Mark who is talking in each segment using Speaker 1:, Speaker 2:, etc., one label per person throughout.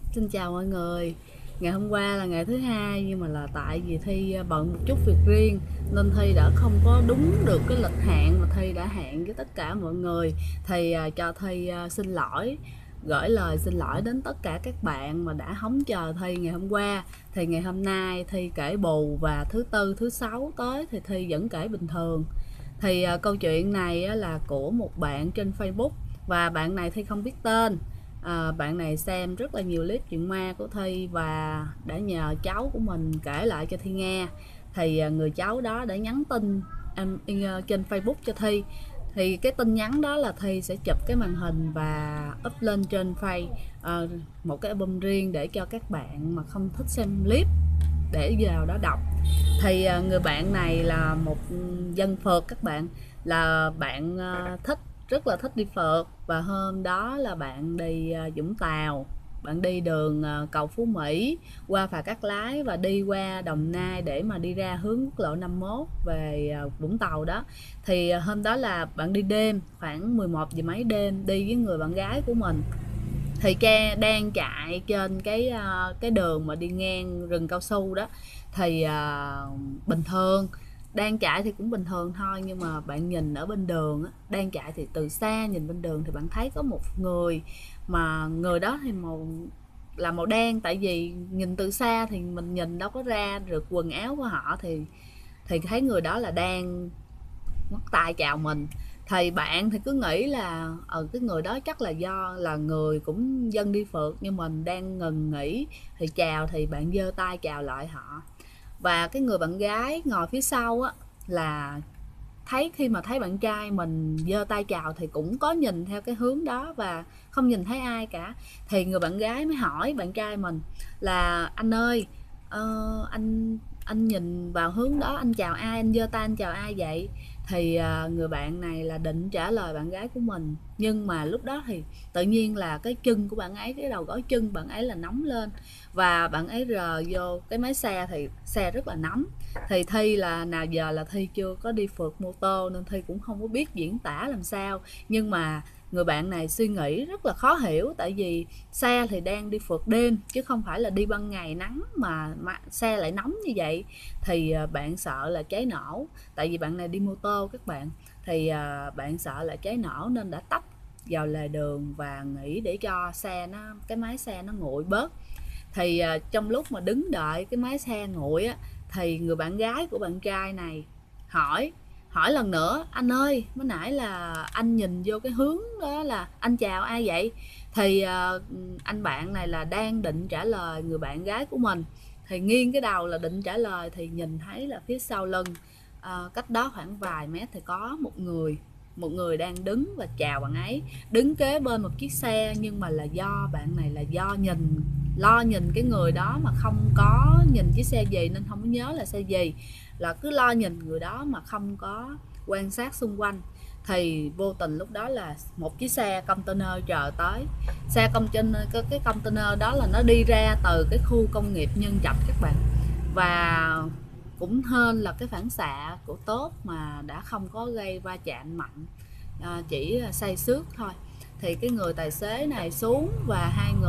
Speaker 1: Xin chào mọi người. Ngày hôm qua là ngày thứ hai nhưng mà là tại vì Thi bận một chút việc riêng nên Thi đã không có đúng được cái lịch hẹn mà Thi đã hẹn với tất cả mọi người. Thì cho Thi xin lỗi, gửi lời xin lỗi đến tất cả các bạn mà đã hóng chờ Thi ngày hôm qua. Thì ngày hôm nay Thi kể bù và thứ tư, thứ sáu tới thì Thi vẫn kể bình thường. Thì câu chuyện này là của một bạn trên Facebook và bạn này Thi không biết tên. Bạn này xem rất là nhiều clip chuyện ma của Thi và đã nhờ cháu của mình kể lại cho Thi nghe. Thì người cháu đó đã nhắn tin trên Facebook cho Thi. Thì cái tin nhắn đó là Thi sẽ chụp cái màn hình và up lên trên Face, một cái album riêng để cho các bạn mà không thích xem clip để vào đó đọc. Thì người bạn này là một dân phượt các bạn, là bạn rất là thích đi phượt, và hôm đó là bạn đi Vũng Tàu, bạn đi đường cầu Phú Mỹ qua Phà Cát Lái và đi qua Đồng Nai để mà đi ra hướng quốc lộ 51 về Vũng Tàu đó. Thì hôm đó là bạn đi đêm, khoảng 11 giờ mấy đêm, đi với người bạn gái của mình. Thì ke đang chạy trên cái đường mà đi ngang rừng cao su đó. Thì bình thường đang chạy thì cũng bình thường thôi, nhưng mà bạn nhìn ở bên đường á, đang chạy thì từ xa nhìn bên đường thì bạn thấy có một người, mà người đó thì màu đen, tại vì nhìn từ xa thì mình nhìn đâu có ra được quần áo của họ, thì thấy người đó là đang ngoắt tay chào mình. Thì bạn thì cứ nghĩ là cái người đó chắc là do là người cũng dân đi phượt như mình đang ngừng nghỉ, thì chào thì bạn giơ tay chào lại họ. Và cái người bạn gái ngồi phía sau á, là khi mà thấy bạn trai mình giơ tay chào thì cũng có nhìn theo cái hướng đó và không nhìn thấy ai cả. Thì người bạn gái mới hỏi bạn trai mình là: anh ơi, anh nhìn vào hướng đó, anh chào ai, anh giơ tay anh chào ai vậy? Thì người bạn này là định trả lời bạn gái của mình, nhưng mà lúc đó thì tự nhiên là cái chân của bạn ấy, cái đầu gối chân bạn ấy là nóng lên, và bạn ấy rờ vô cái máy xe thì xe rất là nóng. Thì Thi là nào giờ là Thi chưa có đi phượt mô tô nên Thi cũng không có biết diễn tả làm sao, nhưng mà người bạn này suy nghĩ rất là khó hiểu, tại vì xe thì đang đi phượt đêm chứ không phải là đi ban ngày nắng mà xe lại nóng như vậy. Thì bạn sợ là cháy nổ, tại vì bạn này đi mô tô các bạn. Thì bạn sợ là cháy nổ nên đã tấp vào lề đường và nghĩ để cho cái máy xe nó nguội bớt. Thì trong lúc mà đứng đợi cái máy xe nguội á, thì người bạn gái của bạn trai này hỏi hỏi lần nữa: anh ơi, mới nãy là anh nhìn vô cái hướng đó là anh chào ai vậy? Thì anh bạn này là đang định trả lời người bạn gái của mình, thì nghiêng cái đầu là định trả lời thì nhìn thấy là phía sau lưng, cách đó khoảng vài mét thì có một người đang đứng và chào bạn ấy, đứng kế bên một chiếc xe. Nhưng mà là do bạn này là do lo nhìn cái người đó mà không có nhìn chiếc xe gì nên không có nhớ là xe gì, là cứ lo nhìn người đó mà không có quan sát xung quanh. Thì vô tình lúc đó là một chiếc xe container chờ tới. Cái container đó là nó đi ra từ cái khu công nghiệp Nhân Trạch các bạn, và cũng hên là cái phản xạ của tốt mà đã không có gây va chạm mạnh, chỉ say xước thôi. Thì cái người tài xế này xuống và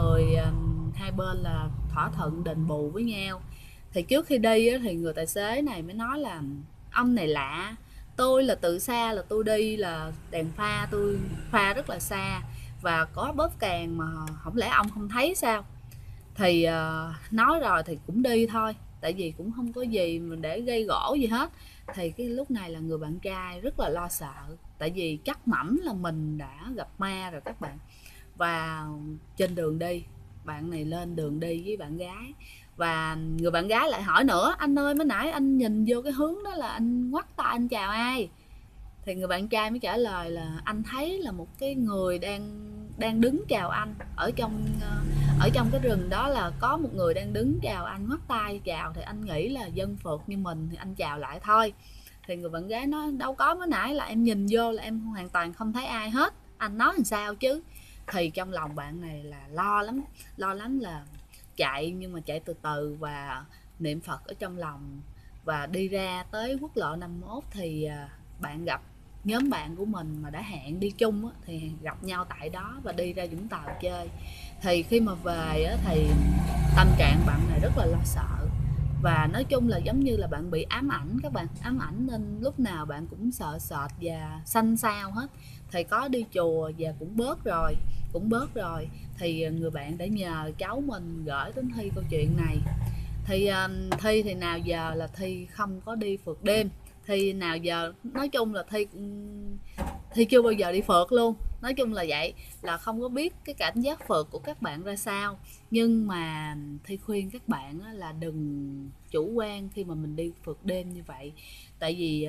Speaker 1: hai bên là thỏa thuận đền bù với nhau. Thì trước khi đi thì người tài xế này mới nói là: ông này lạ, tôi là từ xa là tôi đi là đèn pha tôi pha rất là xa và có bóp càng mà không lẽ ông không thấy sao? Thì nói rồi thì cũng đi thôi, tại vì cũng không có gì mà để gây gổ gì hết. Thì cái lúc này là người bạn trai rất là lo sợ, tại vì chắc mẩm là mình đã gặp ma rồi các bạn. Và trên đường đi, bạn này lên đường đi với bạn gái, và người bạn gái lại hỏi nữa: anh ơi, mới nãy anh nhìn vô cái hướng đó là anh ngoắt tay anh chào ai? Thì người bạn trai mới trả lời là anh thấy là một cái người đang đang đứng chào anh ở trong cái rừng đó, là có một người đang đứng chào anh, ngoắt tay chào, thì anh nghĩ là dân phượt như mình thì anh chào lại thôi. Thì người bạn gái nói: đâu có, mới nãy là em nhìn vô là em hoàn toàn không thấy ai hết, anh nói làm sao chứ? Thì trong lòng bạn này là lo lắm, là chạy nhưng mà chạy từ từ và niệm Phật ở trong lòng. Và đi ra tới quốc lộ 51 thì bạn gặp nhóm bạn của mình mà đã hẹn đi chung á, thì gặp nhau tại đó và đi ra Vũng Tàu chơi. Thì khi mà về á, thì tâm trạng bạn này rất là lo sợ, và nói chung là giống như là bạn bị ám ảnh, các bạn ám ảnh nên lúc nào bạn cũng sợ sệt và xanh xao hết. Thì có đi chùa và cũng bớt rồi, thì người bạn đã nhờ cháu mình gửi đến Thi câu chuyện này. Thì Thi thì nào giờ là Thi không có đi phượt đêm, Thi nào giờ nói chung là Thi chưa bao giờ đi phượt luôn. Nói chung là vậy, là không có biết cái cảm giác phượt của các bạn ra sao. Nhưng mà Thi khuyên các bạn là đừng chủ quan khi mà mình đi phượt đêm như vậy. Tại vì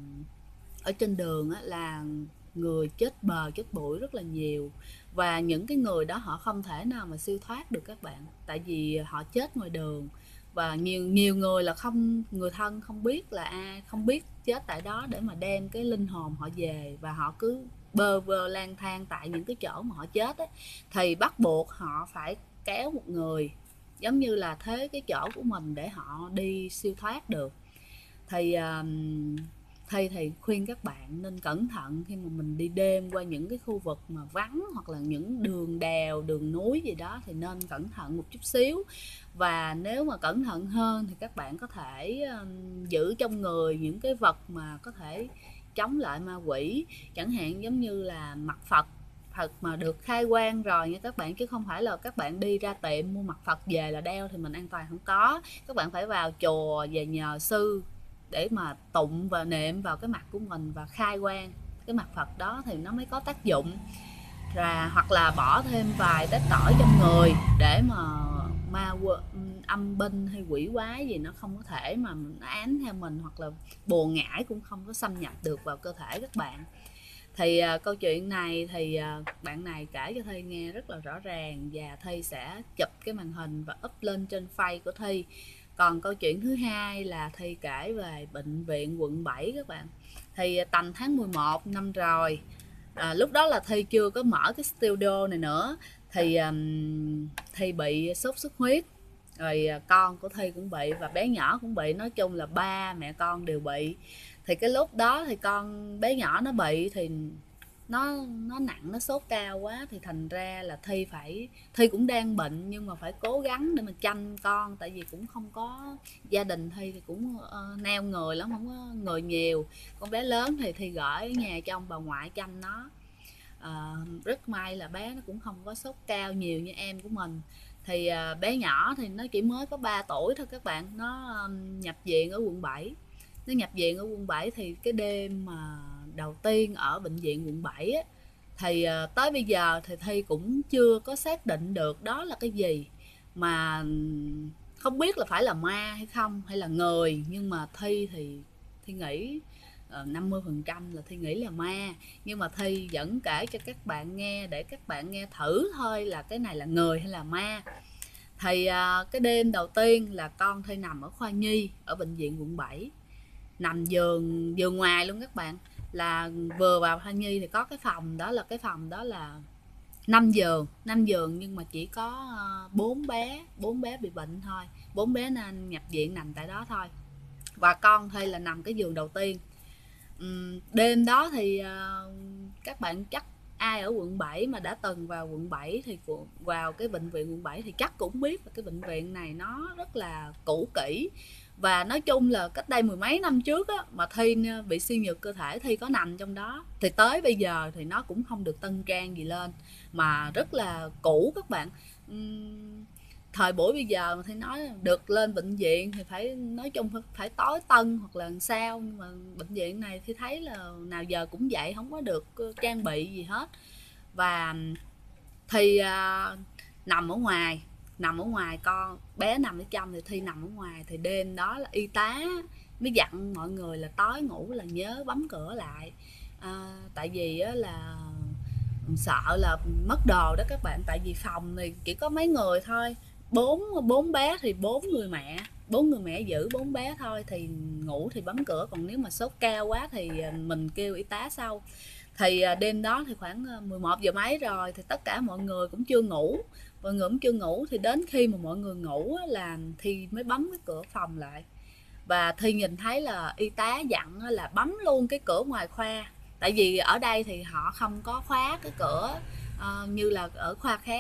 Speaker 1: ở trên đường là người chết bờ chết bụi rất là nhiều, và những cái người đó họ không thể nào mà siêu thoát được các bạn, tại vì họ chết ngoài đường. Và nhiều nhiều người là không, người thân không biết là ai, không biết chết tại đó để mà đem cái linh hồn họ về, và họ cứ bơ vơ lang thang tại những cái chỗ mà họ chết ấy. Thì bắt buộc họ phải kéo một người giống như là thế cái chỗ của mình để họ đi siêu thoát được. Thì thầy khuyên các bạn nên cẩn thận khi mà mình đi đêm qua những cái khu vực mà vắng, hoặc là những đường đèo đường núi gì đó, thì nên cẩn thận một chút xíu. Và nếu mà cẩn thận hơn thì các bạn có thể giữ trong người những cái vật mà có thể chống lại ma quỷ, chẳng hạn giống như là mặt Phật Phật mà được khai quang rồi nha các bạn, chứ không phải là các bạn đi ra tiệm mua mặt Phật về là đeo thì mình an toàn, không có. Các bạn phải vào chùa và nhờ sư để mà tụng và niệm vào cái mặt của mình và khai quang cái mặt Phật đó thì nó mới có tác dụng. Hoặc là bỏ thêm vài tép tỏi trong người để mà ma âm binh hay quỷ quái gì nó không có thể mà nó ám theo mình, hoặc là bùa ngải cũng không có xâm nhập được vào cơ thể các bạn. Thì câu chuyện này thì bạn này kể cho Thi nghe rất là rõ ràng, và Thi sẽ chụp cái màn hình và up lên trên face của Thi. Còn câu chuyện thứ hai là Thi kể về bệnh viện quận 7 các bạn. Thì tầm tháng 11 năm rồi, lúc đó là Thi chưa có mở cái studio này nữa, thì Thi bị sốt xuất huyết, rồi con của Thi cũng bị và bé nhỏ cũng bị, nói chung là ba mẹ con đều bị. Thì cái lúc đó thì con bé nhỏ nó bị thì nó nặng, nó sốt cao quá, thì thành ra là Thi cũng đang bệnh nhưng mà phải cố gắng để mà chăm con, tại vì cũng không có gia đình. Thi thì cũng neo người lắm, không có người nhiều. Con bé lớn thì Thi gửi ở nhà cho ông bà ngoại chăm nó. Rất may là bé nó cũng không có sốt cao nhiều như em của mình. Thì bé nhỏ thì nó chỉ mới có 3 tuổi thôi các bạn, nó nhập viện ở quận 7. Nó nhập viện ở quận 7 thì cái đêm mà đầu tiên ở bệnh viện quận 7 á, thì tới bây giờ thì Thi cũng chưa có xác định được đó là cái gì, mà không biết là phải là ma hay không hay là người. Nhưng mà Thi nghĩ 50% là Thi nghĩ là ma, nhưng mà Thi vẫn kể cho các bạn nghe để các bạn nghe thử thôi là cái này là người hay là ma. Thì cái đêm đầu tiên là con Thi nằm ở khoa nhi ở bệnh viện quận 7, nằm giường giường ngoài luôn các bạn. Là vừa vào khoa nhi thì có cái phòng đó là 5 giường nhưng mà chỉ có 4 bé bị bệnh thôi, 4 bé nên nhập viện nằm tại đó thôi, và con Thi là nằm cái giường đầu tiên. Đêm đó thì các bạn chắc ai ở quận 7 mà đã từng vào quận 7 thì vào cái bệnh viện quận 7 thì chắc cũng biết là cái bệnh viện này nó rất là cũ kỹ. Và nói chung là cách đây mười mấy năm trước á, mà Thi bị suy nhược cơ thể, Thi có nằm trong đó, thì tới bây giờ thì nó cũng không được tân trang gì lên, mà rất là cũ các bạn. Thời buổi bây giờ mà Thi nói được lên bệnh viện thì phải, nói chung phải tối tân hoặc là sao, nhưng mà bệnh viện này Thi thấy là nào giờ cũng vậy, không có được trang bị gì hết. Và Thi nằm ở ngoài, con bé nằm ở trong thì Thi nằm ở ngoài. Thì đêm đó là y tá mới dặn mọi người là tối ngủ là nhớ bấm cửa lại, tại vì là sợ là mất đồ đó các bạn. Tại vì phòng thì chỉ có mấy người thôi, bốn bé thì bốn người mẹ giữ 4 bé thôi, thì ngủ thì bấm cửa, còn nếu mà sốt cao quá thì mình kêu y tá sau. Thì đêm đó thì khoảng 11 giờ mấy rồi, thì tất cả mọi người cũng chưa ngủ, thì đến khi mà mọi người ngủ là Thi mới bấm cái cửa phòng lại. Và Thi nhìn thấy là y tá dặn là bấm luôn cái cửa ngoài khoa, tại vì ở đây thì họ không có khóa cái cửa như là ở khoa khác.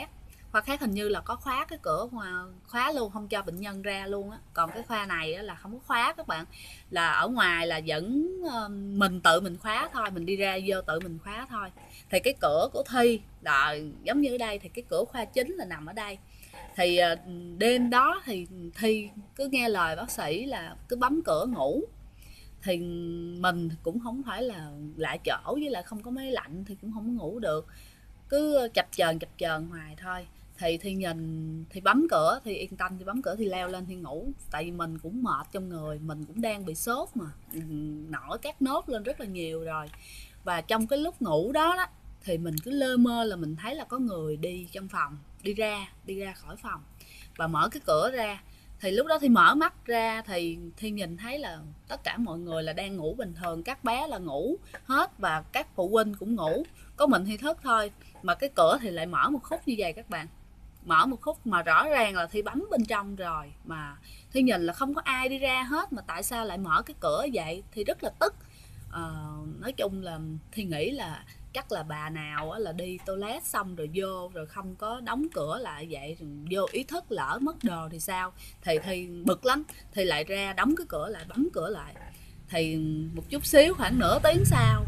Speaker 1: Khoa khác hình như là có khóa cái cửa mà khóa luôn, không cho bệnh nhân ra luôn á, còn cái khoa này á là không có khóa các bạn, là ở ngoài là vẫn mình tự mình khóa thôi, mình đi ra vô tự mình khóa thôi. Thì cái cửa của Thi là giống như ở đây, thì cái cửa khoa chính là nằm ở đây. Thì đêm đó thì Thi cứ nghe lời bác sĩ là cứ bấm cửa ngủ, thì mình cũng không phải là lại chỗ, với lại không có máy lạnh thì cũng không có ngủ được, cứ chập chờn hoài thôi. Thì nhìn thì bấm cửa thì yên tâm, thì bấm cửa thì leo lên thì ngủ, tại vì mình cũng mệt trong người, mình cũng đang bị sốt mà, nổi các nốt lên rất là nhiều rồi. Và trong cái lúc ngủ đó đó thì mình cứ lơ mơ là mình thấy là có người đi trong phòng, đi ra khỏi phòng và mở cái cửa ra. Thì lúc đó thì mở mắt ra thì nhìn thấy là tất cả mọi người là đang ngủ bình thường, các bé là ngủ hết và các phụ huynh cũng ngủ, có mình thì thức thôi. Mà cái cửa thì lại mở một khúc như vậy các bạn, mở một khúc mà rõ ràng là Thi bấm bên trong rồi, mà Thi nhìn là không có ai đi ra hết, mà tại sao lại mở cái cửa vậy, thì rất là tức. Nói chung là Thi nghĩ là chắc là bà nào là đi toilet xong rồi vô rồi không có đóng cửa lại vậy, rồi vô ý thức lỡ mất đồ thì sao. Thì bực lắm, thì lại ra đóng cái cửa lại, bấm cửa lại. Thì một chút xíu, khoảng nửa tiếng sau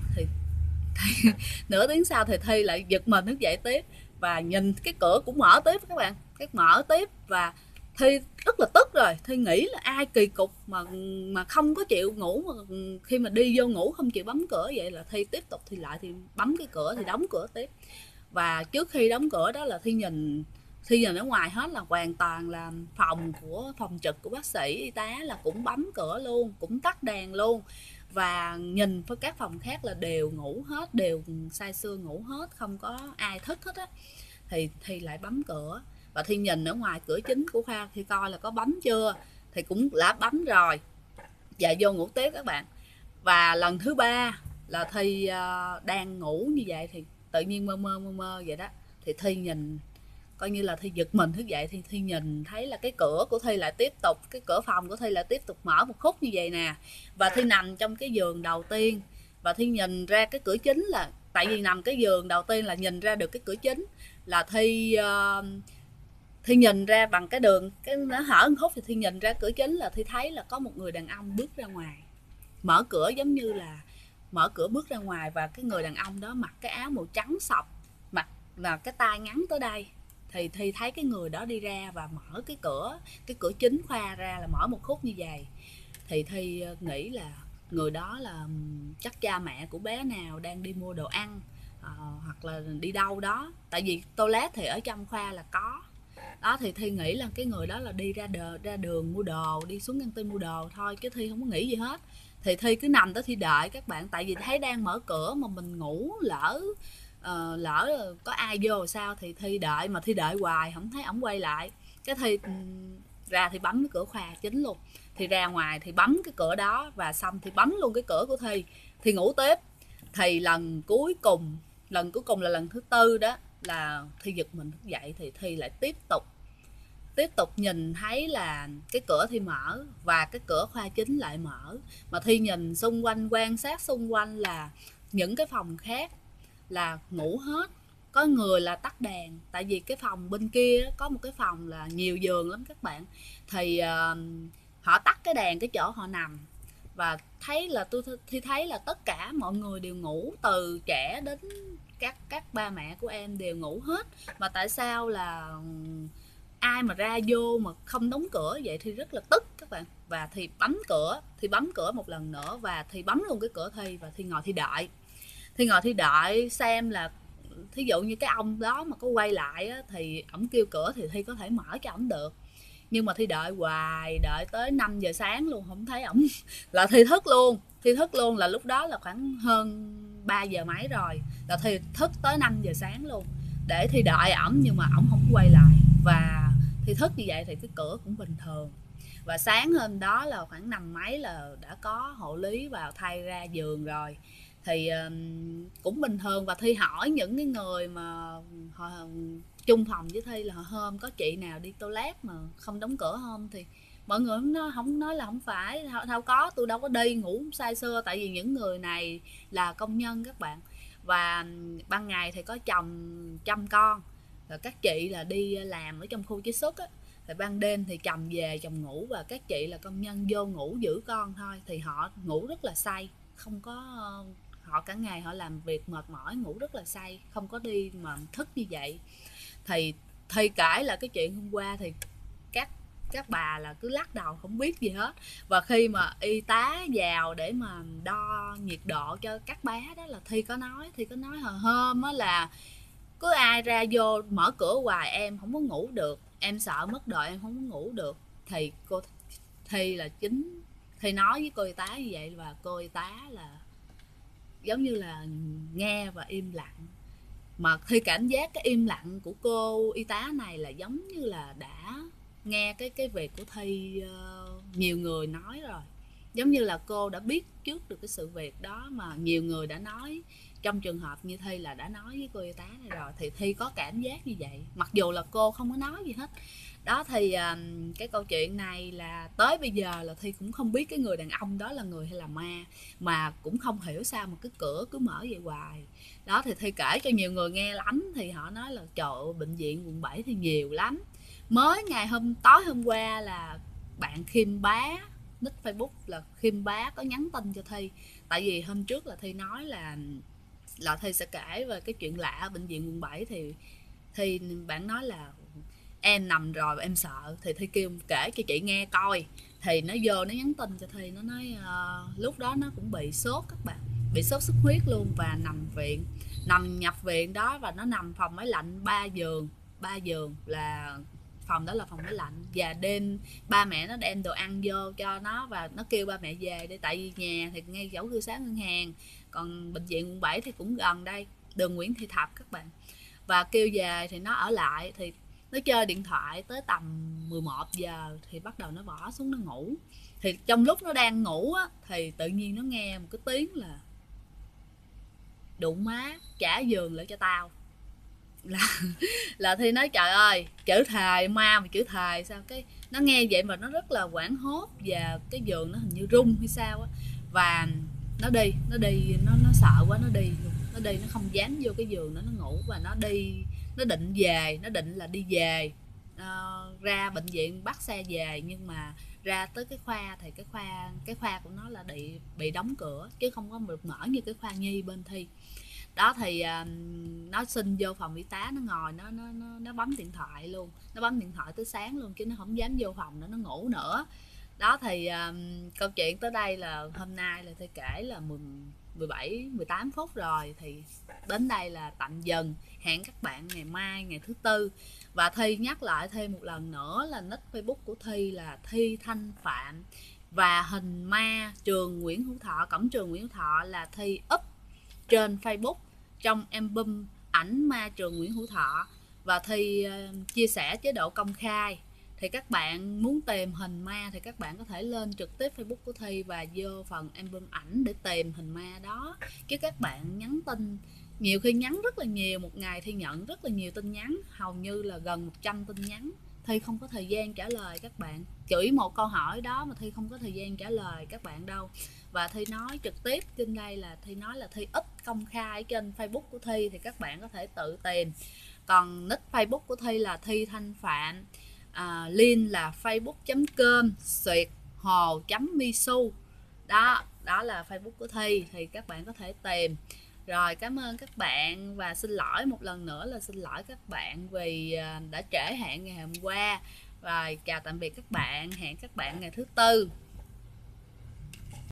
Speaker 1: thì Thi lại giật mình thức dậy tiếp, và nhìn cái cửa cũng mở tiếp các bạn, cái mở tiếp. Và Thi rất là tức rồi, Thi nghĩ là ai kỳ cục mà không có chịu ngủ, mà khi mà đi vô ngủ không chịu bấm cửa, vậy là Thi tiếp tục thì lại thì bấm cái cửa thì đóng cửa tiếp. Và trước khi đóng cửa đó là Thi nhìn ở ngoài hết là hoàn toàn là phòng trực của bác sĩ y tá là cũng bấm cửa luôn, cũng tắt đèn luôn. Và nhìn với các phòng khác là đều ngủ hết, đều say sưa ngủ hết, không có ai thức hết á. Thì lại bấm cửa, và Thi nhìn ở ngoài cửa chính của khoa thì coi là có bấm chưa, thì cũng đã bấm rồi và vô ngủ tiếp các bạn. Và lần thứ ba là Thi đang ngủ như vậy thì tự nhiên mơ vậy đó, thì Thi nhìn, coi như là Thi giật mình thức dậy thì Thi nhìn thấy là cái cửa của Thi lại tiếp tục, cái cửa phòng của Thi lại tiếp tục mở một khúc như vậy nè. Và Thi nằm trong cái giường đầu tiên, và Thi nhìn ra cái cửa chính, là tại vì nằm cái giường đầu tiên là nhìn ra được cái cửa chính, là Thi nhìn ra bằng cái đường, cái nó hở một khúc thì Thi nhìn ra cửa chính, là Thi thấy là có một người đàn ông bước ra ngoài, mở cửa giống như là mở cửa bước ra ngoài. Và cái người đàn ông đó mặc cái áo màu trắng sọc, mặc là cái tay ngắn tới đây. Thì Thi thấy cái người đó đi ra và mở cái cửa chính khoa ra, là mở một khúc như vậy. Thì Thi nghĩ là người đó là chắc cha mẹ của bé nào đang đi mua đồ ăn, hoặc là đi đâu đó, tại vì toilet thì ở trong khoa là có đó. Thì Thi nghĩ là cái người đó là đi ra đường mua đồ, đi xuống căng tin mua đồ thôi, chứ Thi không có nghĩ gì hết. Thì Thi cứ nằm đó Thi đợi các bạn, tại vì thấy đang mở cửa mà mình ngủ, lỡ có ai vô sao. Thì Thi đợi, mà Thi đợi hoài không thấy ổng quay lại. Cái Thi ra thì bấm cái cửa khoa chính luôn, thì ra ngoài thì bấm cái cửa đó, và xong thì bấm luôn cái cửa của Thi ngủ tiếp. Thì lần cuối cùng là lần thứ tư đó, là Thi giật mình thức dậy thì Thi lại tiếp tục nhìn thấy là cái cửa Thi mở và cái cửa khoa chính lại mở. Mà Thi nhìn xung quanh, quan sát xung quanh là những cái phòng khác là ngủ hết, có người là tắt đèn, tại vì cái phòng bên kia có một cái phòng là nhiều giường lắm các bạn. Thì họ tắt cái đèn cái chỗ họ nằm, và Thi thấy là tất cả mọi người đều ngủ, từ trẻ đến các ba mẹ của em đều ngủ hết. Mà tại sao là ai mà ra vô mà không đóng cửa vậy, thì rất là tức các bạn. Và thì bấm cửa một lần nữa, và thì bấm luôn cái cửa Thi, và Thi ngồi Thi đợi xem là thí dụ như cái ông đó mà có quay lại á, thì ổng kêu cửa thì Thi có thể mở cho ổng được. Nhưng mà Thi đợi hoài, đợi tới 5 giờ sáng luôn không thấy ổng. Là Thi thức luôn, là lúc đó là khoảng hơn 3 giờ mấy rồi, là Thi thức tới 5 giờ sáng luôn để Thi đợi ổng, nhưng mà ổng không quay lại. Và Thi thức như vậy thì cái cửa cũng bình thường. Và sáng hôm đó là khoảng 5 mấy là đã có hộ lý vào thay ra giường rồi, thì cũng bình thường. Và Thi hỏi những cái người mà họ chung phòng với Thi là hôm có chị nào đi toilet mà không đóng cửa không, thì mọi người không nói là không phải, đâu có, tôi đâu có đi, ngủ say sưa. Tại vì những người này là công nhân các bạn, và ban ngày thì có chồng chăm con, Rồi các chị là đi làm ở trong khu chế xuất á, thì ban đêm thì chồng về chồng ngủ, và các chị là công nhân vô ngủ giữ con thôi, thì họ ngủ rất là say, không có họ cả ngày họ làm việc mệt mỏi, ngủ rất là say, không có đi mà thức như vậy. Thì Thi kể là cái chuyện hôm qua thì các các bà là cứ lắc đầu không biết gì hết. Và khi mà y tá vào để mà đo nhiệt độ cho các bé đó, là Thi có nói hồi hôm á là cứ ai ra vô mở cửa hoài, em không có ngủ được, em sợ mất đồ, em không có ngủ được. Thì cô Thi là chính Thi nói với cô y tá như vậy, và cô y tá là giống như là nghe và im lặng. Mà Thi cảm giác cái im lặng của cô y tá này là giống như là đã nghe cái việc của Thi nhiều người nói rồi, giống như là cô đã biết trước được cái sự việc đó, mà nhiều người đã nói trong trường hợp như Thi là đã nói với cô y tá này rồi, thì Thi có cảm giác như vậy mặc dù là cô không có nói gì hết. Đó thì cái câu chuyện này là tới bây giờ là Thi cũng không biết cái người đàn ông đó là người hay là ma, mà cũng không hiểu sao mà cái cửa cứ mở vậy hoài. Đó thì Thi kể cho nhiều người nghe lắm, thì họ nói là trời ơi, bệnh viện quận 7 thì nhiều lắm. Mới ngày tối hôm qua là bạn Kim Bá, nick Facebook là Kim Bá, có nhắn tin cho Thi. Tại vì hôm trước là Thi nói là Thi sẽ kể về cái chuyện lạ ở bệnh viện quận 7, thì bạn nói là em nằm rồi em sợ, thì Thi kêu kể cho chị nghe coi. Thì nó vô nó nhắn tin cho Thi, nó nói lúc đó nó cũng bị sốt các bạn, bị sốt xuất huyết luôn, và nằm nhập viện đó, và nó nằm phòng máy lạnh 3 giường là phòng đó là phòng máy lạnh. Và đêm ba mẹ nó đem đồ ăn vô cho nó, và nó kêu ba mẹ về đi, tại vì nhà thì ngay chỗ cư xá ngân hàng, còn bệnh viện quận 7 thì cũng gần đây, đường Nguyễn Thị Thập các bạn. Và kêu về thì nó ở lại, thì nó chơi điện thoại tới tầm 11 giờ thì bắt đầu nó bỏ xuống nó ngủ. Thì trong lúc nó đang ngủ á, thì tự nhiên nó nghe một cái tiếng là đụng má trả giường lại cho tao. Là Thi nói trời ơi, chữ thề ma mà chữ thề sao. Cái nó nghe vậy mà nó rất là hoảng hốt, và cái giường nó hình như rung hay sao á, và nó sợ quá, nó đi luôn. Nó đi, nó không dám vô cái giường đó nó ngủ, và nó đi, nó định về, nó định là đi về, ra bệnh viện bắt xe về. Nhưng mà ra tới cái khoa thì cái khoa của nó là bị đóng cửa, chứ không có được mở như cái khoa nhi bên Thi. Đó thì nó xin vô phòng y tá, nó ngồi nó bấm điện thoại luôn, nó bấm điện thoại tới sáng luôn, chứ nó không dám vô phòng nữa, nó ngủ nữa. Đó thì câu chuyện tới đây là hôm nay là Thi kể là 17-18 phút rồi, thì đến đây là tạm dừng. Hẹn các bạn ngày mai, ngày thứ Tư. Và Thi nhắc lại thêm một lần nữa là nick Facebook của Thi là Thi Thanh Phạm, và hình ma trường Nguyễn Hữu Thọ, cổng trường Nguyễn Hữu Thọ là Thi up trên Facebook trong album ảnh ma trường Nguyễn Hữu Thọ. Và Thi chia sẻ chế độ công khai, thì các bạn muốn tìm hình ma thì các bạn có thể lên trực tiếp Facebook của Thi và vô phần album ảnh để tìm hình ma đó. Chứ các bạn nhắn tin, nhiều khi nhắn rất là nhiều, một ngày Thi nhận rất là nhiều tin nhắn, hầu như là gần 100 tin nhắn. Thi không có thời gian trả lời các bạn, chỉ một câu hỏi đó mà Thi không có thời gian trả lời các bạn đâu. Và Thi nói trực tiếp trên đây là Thi nói là Thi up công khai trên Facebook của Thi, thì các bạn có thể tự tìm. Còn nick Facebook của Thi là Thi Thanh Phạm, link là facebook.com/hồ.misu. Đó là Facebook của Thi, thì các bạn có thể tìm. Rồi, cảm ơn các bạn, và xin lỗi một lần nữa là xin lỗi các bạn vì đã trễ hẹn ngày hôm qua. Rồi, chào tạm biệt các bạn, hẹn các bạn ngày thứ Tư.